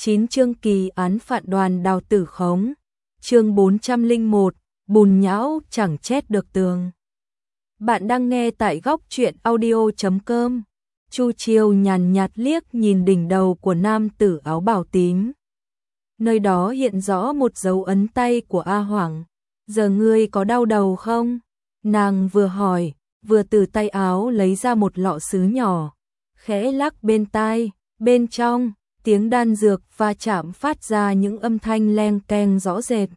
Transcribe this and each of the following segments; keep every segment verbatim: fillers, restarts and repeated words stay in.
chín chương kỳ án phạt đoàn đào tử khống. Chương bốn trăm lẻ một, bùn nhão chẳng chét được tường. Bạn đang nghe tại góc truyện audio chấm com. Chu Chiêu nhàn nhạt liếc nhìn đỉnh đầu của nam tử áo bào tím. Nơi đó hiện rõ một dấu ấn tay của A Hoảng. Giờ ngươi có đau đầu không? Nàng vừa hỏi, vừa từ tay áo lấy ra một lọ sứ nhỏ, khẽ lắc bên tai, bên trong, tiếng đan dược va chạm phát ra những âm thanh leng keng rõ rệt.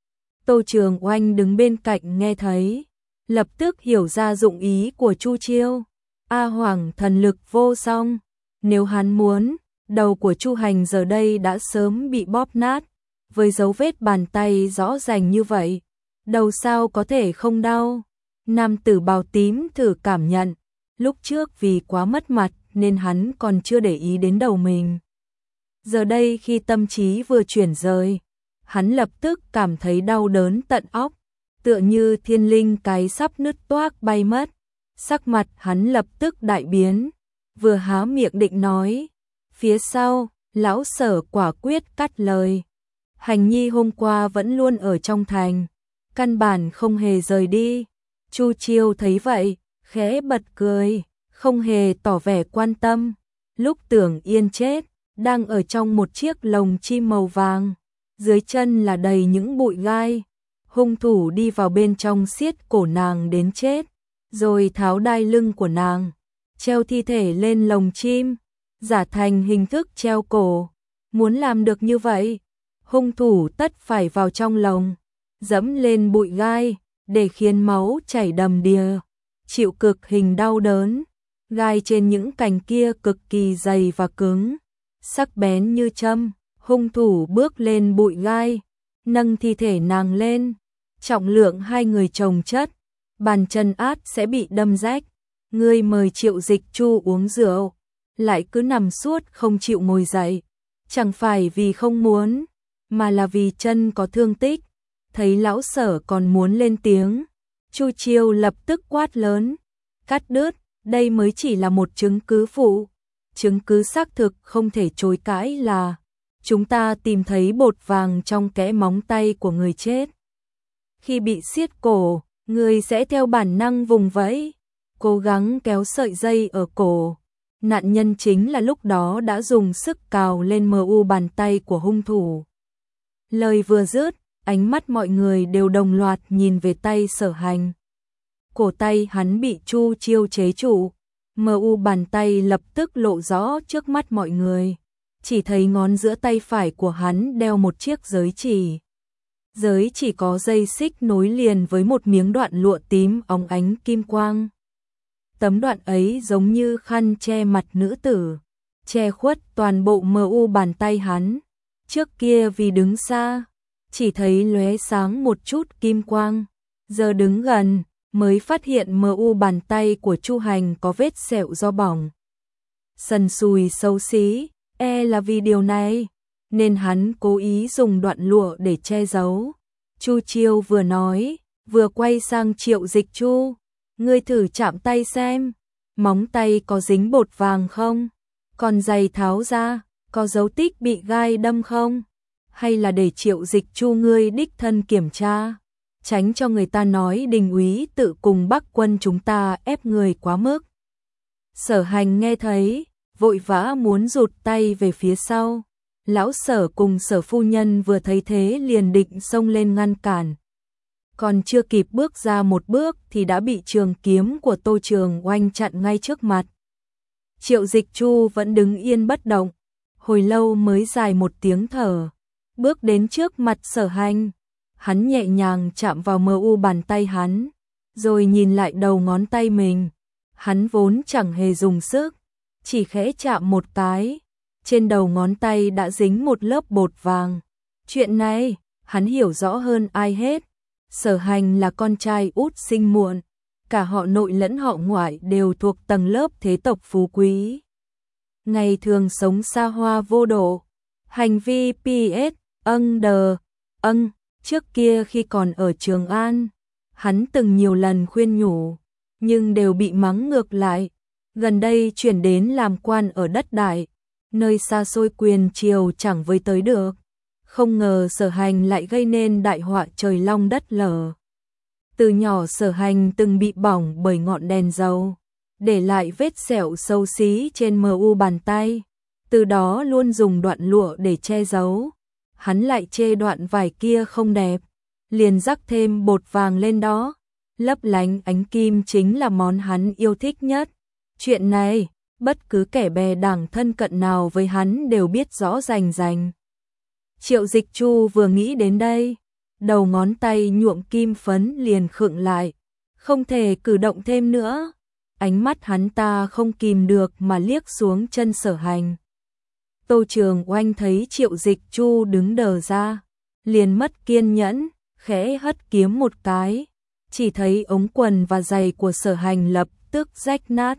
Tô Trường Oanh đứng bên cạnh nghe thấy, lập tức hiểu ra dụng ý của Chu Chiêu. A Hoảng thần lực vô song, nếu hắn muốn, đầu của Chu Hành giờ đây đã sớm bị bóp nát, với dấu vết bàn tay rõ ràng như vậy, đầu sao có thể không đau. Nam tử bào tím thử cảm nhận, lúc trước vì quá mất mặt nên hắn còn chưa để ý đến đầu mình. Giờ đây khi tâm trí vừa chuyển rời, hắn lập tức cảm thấy đau đớn tận óc, tựa như thiên linh cái sắp nứt toác bay mất. Sắc mặt hắn lập tức đại biến, vừa há miệng định nói, phía sau, lão Sở quả quyết cắt lời. Hành nhi hôm qua vẫn luôn ở trong thành, căn bản không hề rời đi. Chu Chiêu thấy vậy, khẽ bật cười, không hề tỏ vẻ quan tâm. Lúc Tưởng Yên chết, đang ở trong một chiếc lồng chim màu vàng, dưới chân là đầy những bụi gai. Hung thủ đi vào bên trong siết cổ nàng đến chết, rồi tháo đai lưng của nàng, treo thi thể lên lồng chim, giả thành hình thức treo cổ. Muốn làm được như vậy, hung thủ tất phải vào trong lồng, dẫm lên bụi gai, để khiến máu chảy đầm đìa, chịu cực hình đau đớn. Gai trên những cành kia cực kỳ dày và cứng, sắc bén như châm. Hung thủ bước lên bụi gai, nâng thi thể nàng lên, trọng lượng hai người chồng chất, bàn chân át sẽ bị đâm rách. Ngươi mời Triệu Dịch Chu uống rượu, lại cứ nằm suốt không chịu ngồi dậy, chẳng phải vì không muốn, mà là vì chân có thương tích. Thấy lão Sở còn muốn lên tiếng, Chu Chiêu lập tức quát lớn, cắt đứt, đây mới chỉ là một chứng cứ phụ. Chứng cứ xác thực không thể chối cãi là chúng ta tìm thấy bột vàng trong kẽ móng tay của người chết. Khi bị siết cổ, người sẽ theo bản năng vùng vẫy, cố gắng kéo sợi dây ở cổ. Nạn nhân chính là lúc đó đã dùng sức cào lên mờ u bàn tay của hung thủ. Lời vừa dứt, ánh mắt mọi người đều đồng loạt nhìn về tay Sở Hành. Cổ tay hắn bị Chu Chiêu chế trụ, mờ u bàn tay lập tức lộ rõ trước mắt mọi người. Chỉ thấy ngón giữa tay phải của hắn đeo một chiếc giới chỉ. Giới chỉ có dây xích nối liền với một miếng đoạn lụa tím óng ánh kim quang. Tấm đoạn ấy giống như khăn che mặt nữ tử, che khuất toàn bộ mờ u bàn tay hắn. Trước kia vì đứng xa, chỉ thấy lóe sáng một chút kim quang, giờ đứng gần mới phát hiện mờ u bàn tay của Chu Hành có vết sẹo do bỏng. Sần sùi xấu xí, e là vì điều này, nên hắn cố ý dùng đoạn lụa để che giấu. Chu Chiêu vừa nói, vừa quay sang Triệu Dịch Chu, ngươi thử chạm tay xem, móng tay có dính bột vàng không? Còn giày tháo ra, có dấu tích bị gai đâm không? Hay là để Triệu Dịch Chu ngươi đích thân kiểm tra, tránh cho người ta nói Đình úy tự cùng Bắc quân chúng ta ép người quá mức. Sở Hành nghe thấy, vội vã muốn rụt tay về phía sau. Lão Sở cùng Sở phu nhân vừa thấy thế liền định xông lên ngăn cản. Còn chưa kịp bước ra một bước thì đã bị trường kiếm của Tô Trường Oanh chặn ngay trước mặt. Triệu Dịch Chu vẫn đứng yên bất động, hồi lâu mới dài một tiếng thở, bước đến trước mặt Sở Hành. Hắn nhẹ nhàng chạm vào mờ u bàn tay hắn, rồi nhìn lại đầu ngón tay mình. Hắn vốn chẳng hề dùng sức, chỉ khẽ chạm một cái, trên đầu ngón tay đã dính một lớp bột vàng. Chuyện này, hắn hiểu rõ hơn ai hết. Sở Hành là con trai út sinh muộn, cả họ nội lẫn họ ngoại đều thuộc tầng lớp thế tộc phú quý. Ngày thường sống xa hoa vô độ, hành vi pê ét, âng đờ, âng. Trước kia khi còn ở Trường An, hắn từng nhiều lần khuyên nhủ, nhưng đều bị mắng ngược lại. Gần đây chuyển đến làm quan ở đất Đại, nơi xa xôi quyền triều chẳng với tới được. Không ngờ Sở Hành lại gây nên đại họa trời long đất lở. Từ nhỏ Sở Hành từng bị bỏng bởi ngọn đèn dầu, để lại vết sẹo xấu xí trên mờ u bàn tay, từ đó luôn dùng đoạn lụa để che giấu. Hắn lại chê đoạn vải kia không đẹp, liền rắc thêm bột vàng lên đó, lấp lánh ánh kim chính là món hắn yêu thích nhất. Chuyện này, bất cứ kẻ bè đảng thân cận nào với hắn đều biết rõ rành rành. Triệu Dịch Chu vừa nghĩ đến đây, đầu ngón tay nhuộm kim phấn liền khựng lại, không thể cử động thêm nữa. Ánh mắt hắn ta không kìm được mà liếc xuống chân Sở Hành. Tô Trường Oanh thấy Triệu Dịch Chu đứng đờ ra, liền mất kiên nhẫn, khẽ hất kiếm một cái, chỉ thấy ống quần và giày của Sở Hành lập tức rách nát,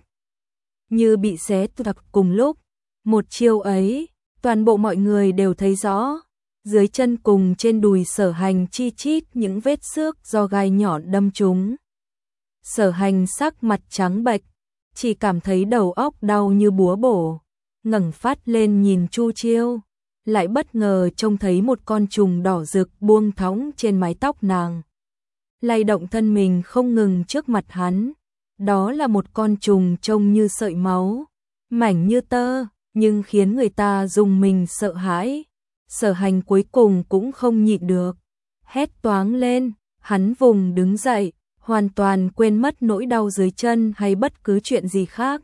như bị xé toạc cùng lúc. Một chiêu ấy, toàn bộ mọi người đều thấy rõ, dưới chân cùng trên đùi Sở Hành chi chít những vết xước do gai nhọn đâm trúng. Sở Hành sắc mặt trắng bệch, chỉ cảm thấy đầu óc đau như búa bổ, ngẩng phát lên nhìn Chu Chiêu, lại bất ngờ trông thấy một con trùng đỏ rực buông thõng trên mái tóc nàng, lay động thân mình không ngừng trước mặt hắn. Đó là một con trùng trông như sợi máu, mảnh như tơ, nhưng khiến người ta rùng mình sợ hãi. Sở Hành cuối cùng cũng không nhịn được, hét toáng lên, hắn vùng đứng dậy, hoàn toàn quên mất nỗi đau dưới chân hay bất cứ chuyện gì khác.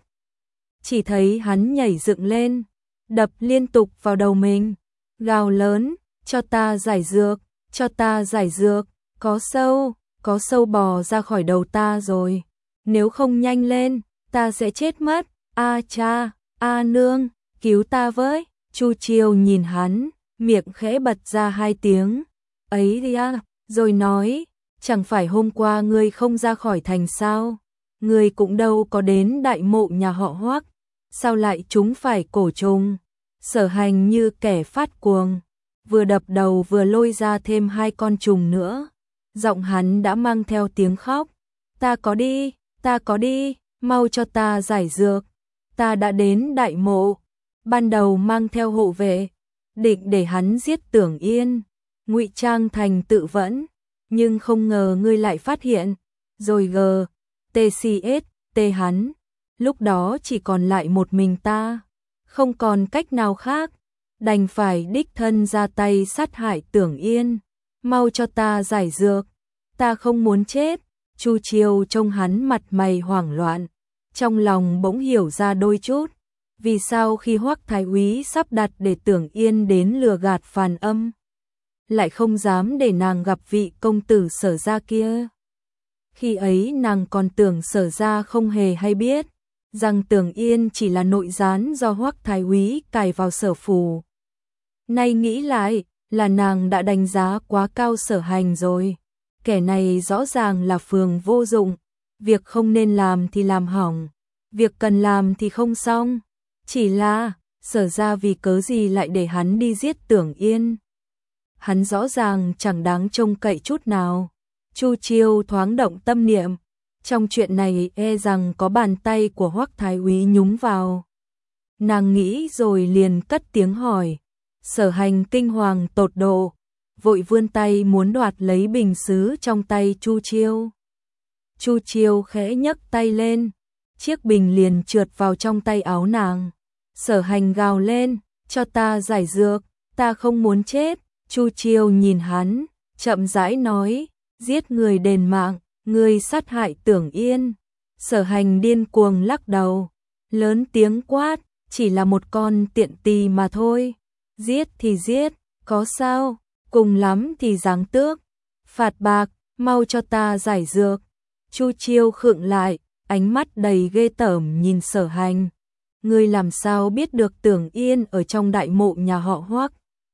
Chỉ thấy hắn nhảy dựng lên, đập liên tục vào đầu mình, gào lớn, cho ta giải dược, cho ta giải dược, có sâu, có sâu bò ra khỏi đầu ta rồi, nếu không nhanh lên, ta sẽ chết mất, a cha, a nương, cứu ta với. Chu Chiêu nhìn hắn, miệng khẽ bật ra hai tiếng, ấy đi à, rồi nói, chẳng phải hôm qua ngươi không ra khỏi thành sao, ngươi cũng đâu có đến đại mộ nhà họ Hoắc, sao lại trúng phải cổ trùng. Sở Hành như kẻ phát cuồng, vừa đập đầu vừa lôi ra thêm hai con trùng nữa, giọng hắn đã mang theo tiếng khóc, ta có đi, ta có đi, mau cho ta giải dược, ta đã đến đại mộ, ban đầu mang theo hộ vệ, định để hắn giết Tưởng Yên, ngụy trang thành tự vẫn, nhưng không ngờ ngươi lại phát hiện, rồi gờ, tê xê ét, tê hắn, lúc đó chỉ còn lại một mình ta, không còn cách nào khác, đành phải đích thân ra tay sát hại Tưởng Yên, mau cho ta giải dược, ta không muốn chết. Chu Chiêu trông hắn mặt mày hoảng loạn, trong lòng bỗng hiểu ra đôi chút, vì sao khi Hoắc Thái Úy sắp đặt để Tưởng Yên đến lừa gạt Phàn Âm, lại không dám để nàng gặp vị công tử Sở gia kia. Khi ấy nàng còn tưởng Sở gia không hề hay biết, rằng Tưởng Yên chỉ là nội gián do Hoắc Thái Úy cài vào Sở phủ. Nay nghĩ lại, là nàng đã đánh giá quá cao Sở Hành rồi. Kẻ này rõ ràng là phường vô dụng, việc không nên làm thì làm hỏng, việc cần làm thì không xong. Chỉ là, Sở ra vì cớ gì lại để hắn đi giết Tưởng Yên. Hắn rõ ràng chẳng đáng trông cậy chút nào. Chu Chiêu thoáng động tâm niệm, trong chuyện này e rằng có bàn tay của Hoắc Thái Úy nhúng vào. Nàng nghĩ rồi liền cất tiếng hỏi. Sở Hành kinh hoàng tột độ, vội vươn tay muốn đoạt lấy bình sứ trong tay Chu Chiêu. Chu Chiêu khẽ nhấc tay lên, chiếc bình liền trượt vào trong tay áo nàng. Sở Hành gào lên, cho ta giải dược, ta không muốn chết. Chu Chiêu nhìn hắn, chậm rãi nói, giết người đền mạng, ngươi sát hại Tưởng Yên. Sở Hành điên cuồng lắc đầu, lớn tiếng quát, chỉ là một con tiện tỳ mà thôi, giết thì giết, có sao, cùng lắm thì giáng tước, phạt bạc, mau cho ta giải dược. Chu Chiêu khựng lại, ánh mắt đầy ghê tởm nhìn Sở Hành, ngươi làm sao biết được Tưởng Yên ở trong đại mộ nhà họ Hoắc?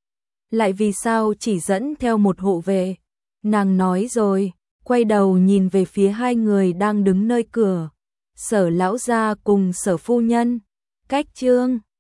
Lại vì sao chỉ dẫn theo một hộ vệ? Nàng nói rồi, quay đầu nhìn về phía hai người đang đứng nơi cửa, Sở lão gia cùng Sở phu nhân. Cách chương